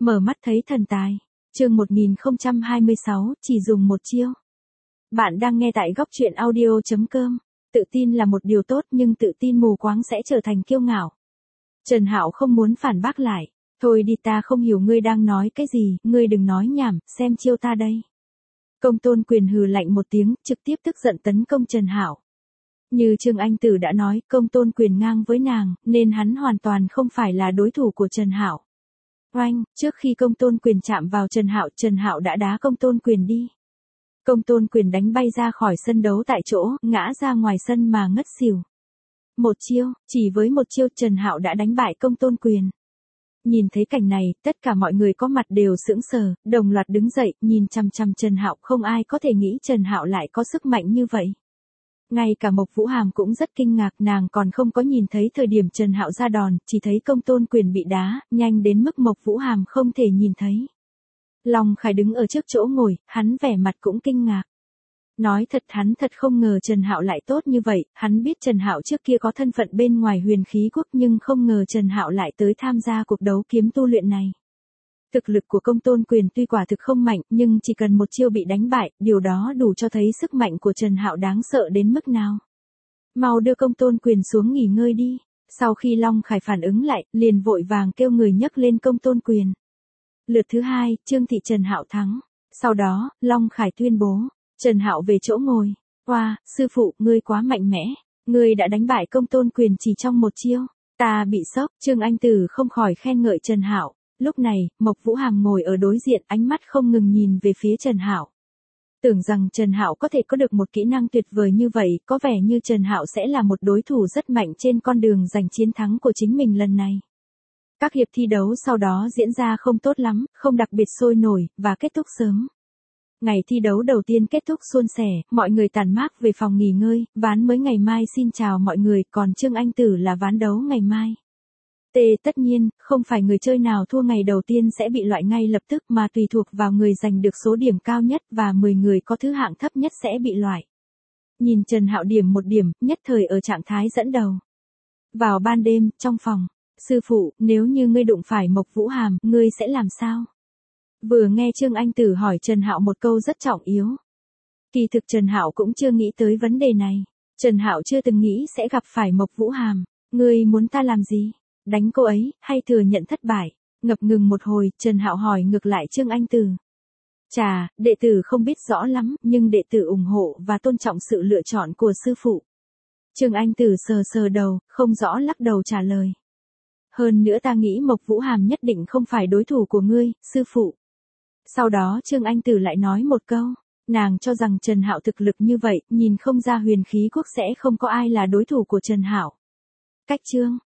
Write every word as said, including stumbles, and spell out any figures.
Mở mắt thấy thần tài. Chương một nghìn không trăm hai mươi sáu, chỉ dùng một chiêu. Bạn đang nghe tại góc truyện audio chấm com. Tự tin là một điều tốt nhưng tự tin mù quáng sẽ trở thành kiêu ngạo. Trần Hạo không muốn phản bác lại. Thôi đi, ta không hiểu ngươi đang nói cái gì, ngươi đừng nói nhảm, xem chiêu ta đây. Công Tôn Quyền hừ lạnh một tiếng, trực tiếp tức giận tấn công Trần Hạo. Như Trương Anh Tử đã nói, Công Tôn Quyền ngang với nàng, nên hắn hoàn toàn không phải là đối thủ của Trần Hạo. Oanh, trước khi Công Tôn Quyền chạm vào Trần Hạo, Trần Hạo đã đá Công Tôn Quyền đi. Công Tôn Quyền đánh bay ra khỏi sân đấu tại chỗ, ngã ra ngoài sân mà ngất xỉu. Một chiêu, chỉ với một chiêu Trần Hạo đã đánh bại Công Tôn Quyền. Nhìn thấy cảnh này, tất cả mọi người có mặt đều sững sờ, đồng loạt đứng dậy, nhìn chằm chằm Trần Hạo, không ai có thể nghĩ Trần Hạo lại có sức mạnh như vậy. Ngay cả Mộc Vũ Hàm cũng rất kinh ngạc, nàng còn không có nhìn thấy thời điểm Trần Hạo ra đòn, chỉ thấy Công Tôn Quyền bị đá, nhanh đến mức Mộc Vũ Hàm không thể nhìn thấy. Long Khải đứng ở trước chỗ ngồi, hắn vẻ mặt cũng kinh ngạc. Nói thật, hắn thật không ngờ Trần Hạo lại tốt như vậy, hắn biết Trần Hạo trước kia có thân phận bên ngoài Huyền Khí Quốc nhưng không ngờ Trần Hạo lại tới tham gia cuộc đấu kiếm tu luyện này. Thực lực của Công Tôn Quyền tuy quả thực không mạnh, nhưng chỉ cần một chiêu bị đánh bại, điều đó đủ cho thấy sức mạnh của Trần Hạo đáng sợ đến mức nào. Mau đưa Công Tôn Quyền xuống nghỉ ngơi đi. Sau khi Long Khải phản ứng lại, liền vội vàng kêu người nhấc lên Công Tôn Quyền. Lượt thứ hai, Trương Thị Trần Hạo thắng. Sau đó, Long Khải tuyên bố, Trần Hạo về chỗ ngồi. Oa, sư phụ, ngươi quá mạnh mẽ. Ngươi đã đánh bại Công Tôn Quyền chỉ trong một chiêu. Ta bị sốc, Trương Anh Tử không khỏi khen ngợi Trần Hạo. Lúc này, Mộc Vũ Hàm ngồi ở đối diện, ánh mắt không ngừng nhìn về phía Trần Hạo. Tưởng rằng Trần Hạo có thể có được một kỹ năng tuyệt vời như vậy, có vẻ như Trần Hạo sẽ là một đối thủ rất mạnh trên con đường giành chiến thắng của chính mình lần này. Các hiệp thi đấu sau đó diễn ra không tốt lắm, không đặc biệt sôi nổi, và kết thúc sớm. Ngày thi đấu đầu tiên kết thúc suôn sẻ, mọi người tản mát về phòng nghỉ ngơi, ván mới ngày mai xin chào mọi người, còn Trương Anh Tử là ván đấu ngày mai. T tất nhiên, không phải người chơi nào thua ngày đầu tiên sẽ bị loại ngay lập tức mà tùy thuộc vào người giành được số điểm cao nhất và mười người có thứ hạng thấp nhất sẽ bị loại. Nhìn Trần Hạo điểm một điểm, nhất thời ở trạng thái dẫn đầu. Vào ban đêm, trong phòng, sư phụ, nếu như ngươi đụng phải Mộc Vũ Hàm, ngươi sẽ làm sao? Vừa nghe Trương Anh Tử hỏi Trần Hạo một câu rất trọng yếu. Kỳ thực Trần Hạo cũng chưa nghĩ tới vấn đề này. Trần Hạo chưa từng nghĩ sẽ gặp phải Mộc Vũ Hàm. Ngươi muốn ta làm gì? Đánh cô ấy, hay thừa nhận thất bại? Ngập ngừng một hồi, Trần Hạo hỏi ngược lại Trương Anh Tử. Chà, đệ tử không biết rõ lắm, nhưng đệ tử ủng hộ và tôn trọng sự lựa chọn của sư phụ. Trương Anh Tử sờ sờ đầu, không rõ lắc đầu trả lời. Hơn nữa ta nghĩ Mộc Vũ Hàm nhất định không phải đối thủ của ngươi, sư phụ. Sau đó Trương Anh Tử lại nói một câu, nàng cho rằng Trần Hạo thực lực như vậy, nhìn không ra Huyền Khí Quốc sẽ không có ai là đối thủ của Trần Hạo. Cách chương